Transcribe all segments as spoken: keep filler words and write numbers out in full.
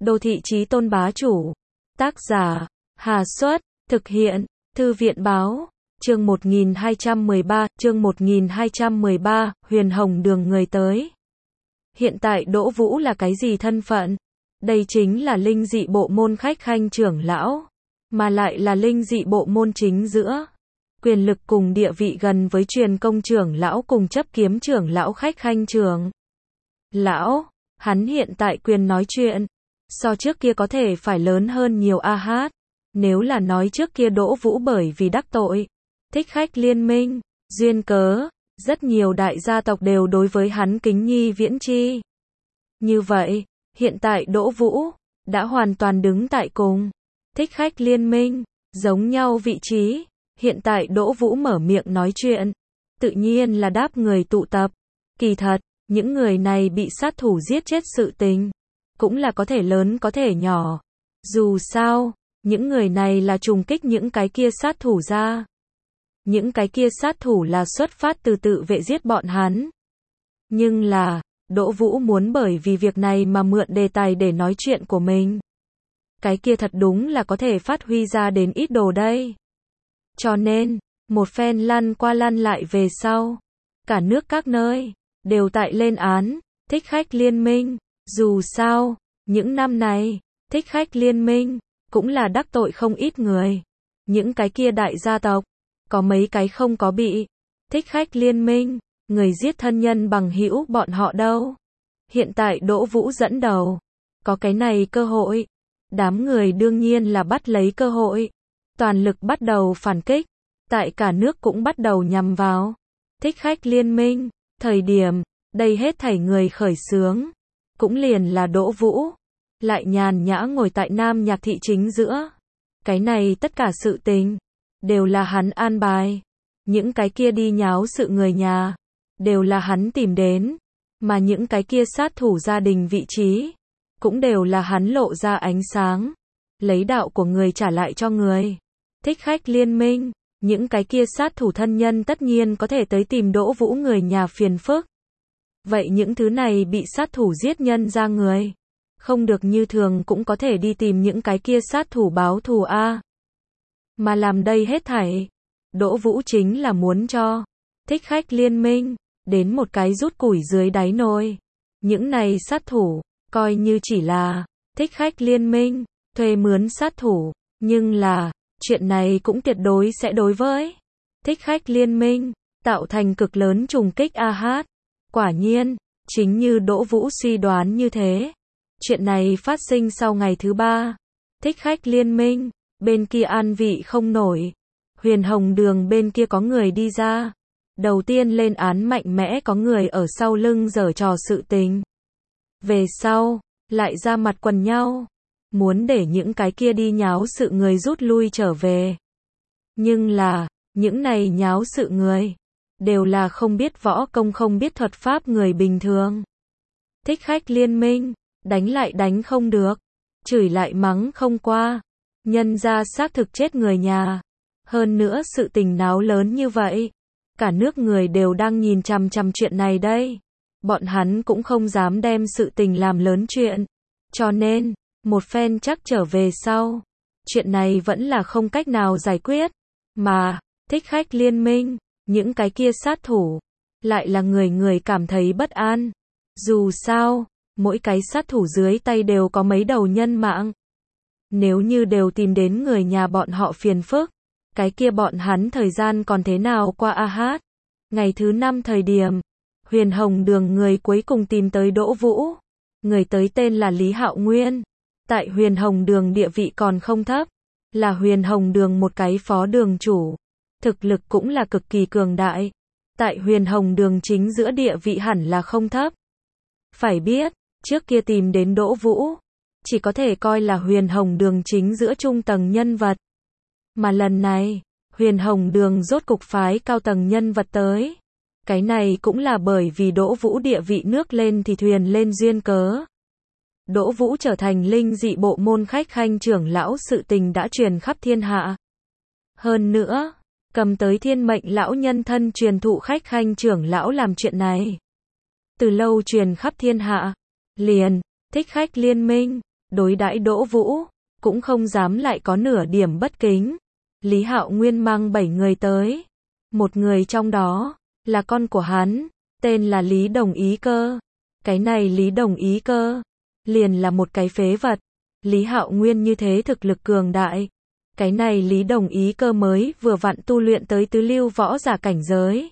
Đô thị chí tôn bá chủ. Tác giả, Hà Xuất, thực hiện, Thư viện báo, chương một nghìn hai trăm mười ba, chương một nghìn hai trăm mười ba, Huyền Hồng Đường người tới. Hiện tại Đỗ Vũ là cái gì thân phận? Đây chính là linh dị bộ môn khách khanh trưởng lão, mà lại là linh dị bộ môn chính giữa. Quyền lực cùng địa vị gần với truyền công trưởng lão cùng chấp kiếm trưởng lão khách khanh trưởng lão, hắn hiện tại quyền nói chuyện, so trước kia có thể phải lớn hơn nhiều a hát. Nếu là nói trước kia Đỗ Vũ bởi vì đắc tội thích khách liên minh, duyên cớ, rất nhiều đại gia tộc đều đối với hắn kính nhi viễn chi. Như vậy, hiện tại Đỗ Vũ đã hoàn toàn đứng tại cùng thích khách liên minh, giống nhau vị trí. Hiện tại Đỗ Vũ mở miệng nói chuyện, tự nhiên là đáp người tụ tập. Kỳ thật, những người này bị sát thủ giết chết sự tình, cũng là có thể lớn có thể nhỏ. Dù sao, những người này là trùng kích những cái kia sát thủ ra. Những cái kia sát thủ là xuất phát từ tự vệ giết bọn hắn. Nhưng là, Đỗ Vũ muốn bởi vì việc này mà mượn đề tài để nói chuyện của mình. Cái kia thật đúng là có thể phát huy ra đến ít đồ đây. Cho nên, một phen lăn qua lăn lại về sau, cả nước các nơi đều tại lên án thích khách liên minh. Dù sao, những năm này, thích khách liên minh cũng là đắc tội không ít người. Những cái kia đại gia tộc, có mấy cái không có bị thích khách liên minh người giết thân nhân bằng hữu bọn họ đâu. Hiện tại Đỗ Vũ dẫn đầu, có cái này cơ hội, đám người đương nhiên là bắt lấy cơ hội, toàn lực bắt đầu phản kích. Tại cả nước cũng bắt đầu nhằm vào thích khách liên minh. Thời điểm đây hết thảy người khởi xướng cũng liền là Đỗ Vũ, lại nhàn nhã ngồi tại Nam Nhạc thị chính giữa. Cái này tất cả sự tình đều là hắn an bài. Những cái kia đi nháo sự người nhà đều là hắn tìm đến, mà những cái kia sát thủ gia đình vị trí cũng đều là hắn lộ ra ánh sáng, lấy đạo của người trả lại cho người. Thích khách liên minh, những cái kia sát thủ thân nhân tất nhiên có thể tới tìm Đỗ Vũ người nhà phiền phức. Vậy những thứ này bị sát thủ giết nhân ra người, không được như thường cũng có thể đi tìm những cái kia sát thủ báo thù a. Mà làm đây hết thảy, Đỗ Vũ chính là muốn cho thích khách liên minh đến một cái rút củi dưới đáy nồi. Những này sát thủ, coi như chỉ là thích khách liên minh thuê mướn sát thủ, nhưng là chuyện này cũng tuyệt đối sẽ đối với thích khách liên minh tạo thành cực lớn trùng kích a hát. Quả nhiên, chính như Đỗ Vũ suy đoán như thế. Chuyện này phát sinh sau ngày thứ ba. Thích khách liên minh bên kia an vị không nổi. Huyền Hồng Đường bên kia có người đi ra. Đầu tiên lên án mạnh mẽ có người ở sau lưng giở trò sự tình. Về sau, lại ra mặt quần nhau, muốn để những cái kia đi nháo sự người rút lui trở về. Nhưng là, những này nháo sự người đều là không biết võ công không biết thuật pháp người bình thường. Thích khách liên minh, đánh lại đánh không được, chửi lại mắng không qua, nhân ra xác thực chết người nhà. Hơn nữa sự tình náo lớn như vậy, cả nước người đều đang nhìn chằm chằm chuyện này đây. Bọn hắn cũng không dám đem sự tình làm lớn chuyện. Cho nên, một phen chắc trở về sau, chuyện này vẫn là không cách nào giải quyết. Mà, thích khách liên minh, những cái kia sát thủ, lại là người người cảm thấy bất an. Dù sao, mỗi cái sát thủ dưới tay đều có mấy đầu nhân mạng. Nếu như đều tìm đến người nhà bọn họ phiền phức, cái kia bọn hắn thời gian còn thế nào qua a hát. Ngày thứ năm thời điểm, Huyền Hồng Đường người cuối cùng tìm tới Đỗ Vũ. Người tới tên là Lý Hạo Nguyên. Tại Huyền Hồng Đường địa vị còn không thấp, là Huyền Hồng Đường một cái phó đường chủ. Thực lực cũng là cực kỳ cường đại. Tại Huyền Hồng Đường chính giữa địa vị hẳn là không thấp. Phải biết, trước kia tìm đến Đỗ Vũ, chỉ có thể coi là Huyền Hồng Đường chính giữa trung tầng nhân vật. Mà lần này, Huyền Hồng Đường rốt cục phái cao tầng nhân vật tới. Cái này cũng là bởi vì Đỗ Vũ địa vị nước lên thì thuyền lên duyên cớ. Đỗ Vũ trở thành linh dị bộ môn khách khanh trưởng lão sự tình đã truyền khắp thiên hạ. Hơn nữa, cầm tới thiên mệnh lão nhân thân truyền thụ khách khanh trưởng lão làm chuyện này. Từ lâu truyền khắp thiên hạ, liền, thích khách liên minh, đối đãi Đỗ Vũ, cũng không dám lại có nửa điểm bất kính. Lý Hạo Nguyên mang bảy người tới. Một người trong đó, là con của hắn, tên là Lý Đồng Ý Cơ. Cái này Lý Đồng Ý Cơ, liền là một cái phế vật. Lý Hạo Nguyên như thế thực lực cường đại. Cái này Lý Đồng Ý Cơ mới vừa vặn tu luyện tới tứ lưu võ giả cảnh giới.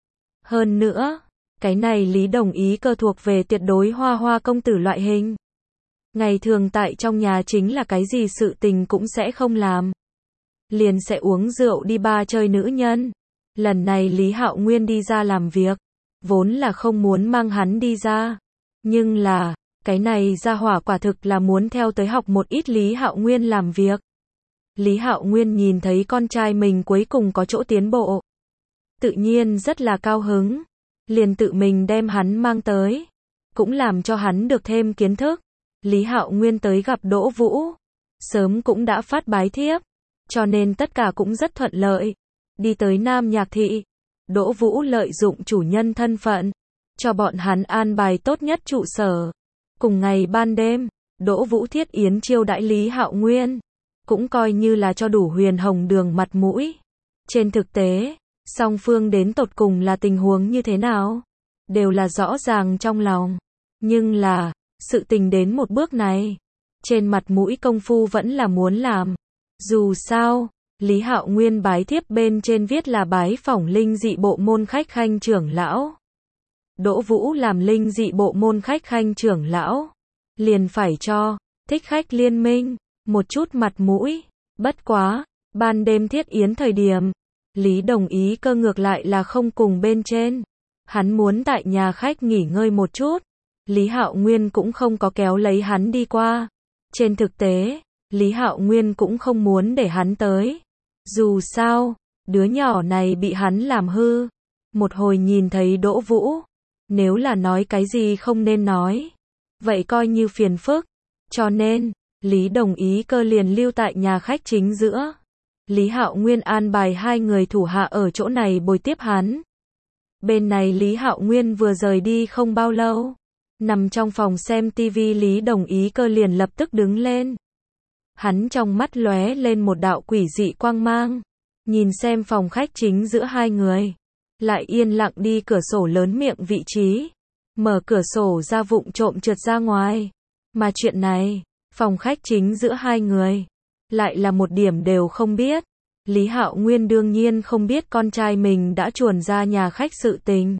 Hơn nữa, cái này Lý Đồng Ý Cơ thuộc về tuyệt đối hoa hoa công tử loại hình. Ngày thường tại trong nhà chính là cái gì sự tình cũng sẽ không làm. Liền sẽ uống rượu đi ba chơi nữ nhân. Lần này Lý Hạo Nguyên đi ra làm việc, vốn là không muốn mang hắn đi ra. Nhưng là, cái này ra hỏa quả thực là muốn theo tới học một ít Lý Hạo Nguyên làm việc. Lý Hạo Nguyên nhìn thấy con trai mình cuối cùng có chỗ tiến bộ. Tự nhiên rất là cao hứng. Liền tự mình đem hắn mang tới. Cũng làm cho hắn được thêm kiến thức. Lý Hạo Nguyên tới gặp Đỗ Vũ. Sớm cũng đã phát bái thiếp. Cho nên tất cả cũng rất thuận lợi. Đi tới Nam Nhạc Thị. Đỗ Vũ lợi dụng chủ nhân thân phận. Cho bọn hắn an bài tốt nhất trụ sở. Cùng ngày ban đêm, Đỗ Vũ thiết yến chiêu đãi Lý Hạo Nguyên. Cũng coi như là cho đủ Huyền Hồng Đường mặt mũi. Trên thực tế, song phương đến tột cùng là tình huống như thế nào? Đều là rõ ràng trong lòng. Nhưng là, sự tình đến một bước này. Trên mặt mũi công phu vẫn là muốn làm. Dù sao, Lý Hạo Nguyên bái thiếp bên trên viết là bái phỏng linh dị bộ môn khách khanh trưởng lão. Đỗ Vũ làm linh dị bộ môn khách khanh trưởng lão. Liền phải cho, thích khách liên minh, một chút mặt mũi. Bất quá, ban đêm thiết yến thời điểm, Lý Đồng Ý Cơ ngược lại là không cùng bên trên. Hắn muốn tại nhà khách nghỉ ngơi một chút. Lý Hạo Nguyên cũng không có kéo lấy hắn đi qua. Trên thực tế, Lý Hạo Nguyên cũng không muốn để hắn tới. Dù sao, đứa nhỏ này bị hắn làm hư. Một hồi nhìn thấy Đỗ Vũ, nếu là nói cái gì không nên nói, vậy coi như phiền phức. Cho nên, Lý Đồng Ý Cơ liền lưu tại nhà khách chính giữa. Lý Hạo Nguyên an bài hai người thủ hạ ở chỗ này bồi tiếp hắn. Bên này Lý Hạo Nguyên vừa rời đi không bao lâu. Nằm trong phòng xem tivi Lý Đồng Ý Cơ liền lập tức đứng lên. Hắn trong mắt lóe lên một đạo quỷ dị quang mang. Nhìn xem phòng khách chính giữa hai người. Lại yên lặng đi cửa sổ lớn miệng vị trí. Mở cửa sổ ra vụng trộm trượt ra ngoài. Mà chuyện này, phòng khách chính giữa hai người. Lại là một điểm đều không biết. Lý Hạo Nguyên đương nhiên không biết con trai mình đã chuồn ra nhà khách sự tình.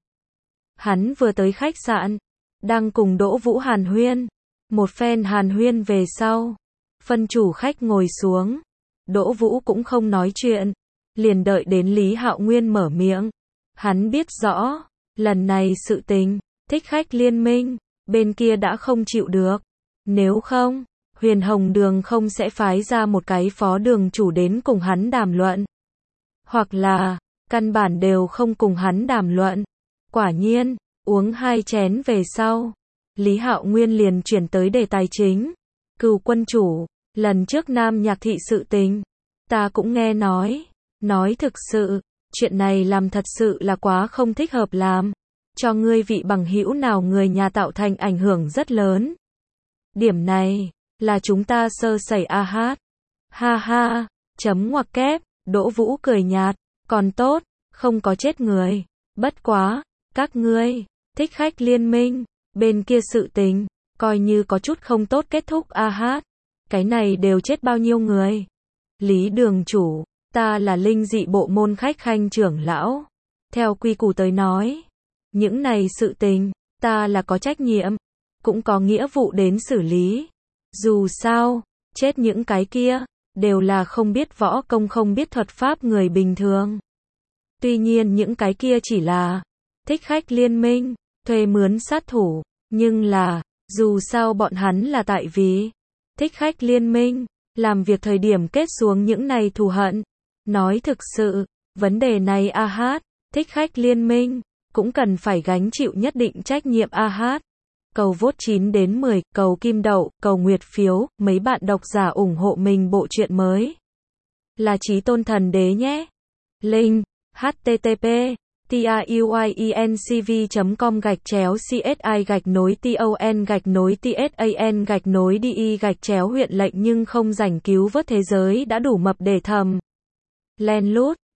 Hắn vừa tới khách sạn. Đang cùng Đỗ Vũ hàn huyên. Một phen hàn huyên về sau. Phân chủ khách ngồi xuống. Đỗ Vũ cũng không nói chuyện. Liền đợi đến Lý Hạo Nguyên mở miệng. Hắn biết rõ. Lần này sự tình. Thích khách liên minh. Bên kia đã không chịu được. Nếu không, Huyền Hồng Đường không sẽ phái ra một cái phó đường chủ đến cùng hắn đàm luận. Hoặc là, căn bản đều không cùng hắn đàm luận. Quả nhiên, uống hai chén về sau. Lý Hạo Nguyên liền chuyển tới đề tài chính. Cừu quân chủ, lần trước Nam Nhạc Thị sự tình. Ta cũng nghe nói. Nói thực sự, chuyện này làm thật sự là quá không thích hợp làm. Cho ngươi vị bằng hữu nào người nhà tạo thành ảnh hưởng rất lớn. Điểm này, là chúng ta sơ sẩy a hát. Ha ha, chấm ngoặc kép, Đỗ Vũ cười nhạt, còn tốt, không có chết người. Bất quá, các ngươi, thích khách liên minh, bên kia sự tình, coi như có chút không tốt kết thúc a hát. Cái này đều chết bao nhiêu người. Lý đường chủ, ta là linh dị bộ môn khách khanh trưởng lão. Theo quy củ tới nói, những này sự tình, ta là có trách nhiệm, cũng có nghĩa vụ đến xử lý. Dù sao, chết những cái kia, đều là không biết võ công không biết thuật pháp người bình thường. Tuy nhiên những cái kia chỉ là thích khách liên minh, thuê mướn sát thủ, nhưng là, dù sao bọn hắn là tại vì thích khách liên minh, làm việc thời điểm kết xuống những này thù hận. Nói thực sự, vấn đề này a hát, thích khách liên minh, cũng cần phải gánh chịu nhất định trách nhiệm a hát. Cầu vote chín đến mười, cầu kim đậu, cầu nguyệt phiếu, mấy bạn độc giả ủng hộ mình bộ truyện mới. Là Chí Tôn Thần Đế nhé. Link, hát tê tê pê, tiuyuyencv chấm com gạch chéo csi gạch nối ton gạch nối tsan gạch nối đi gạch chéo huyện lệnh nhưng không rảnh cứu vớt thế giới đã đủ mập để thầm len lút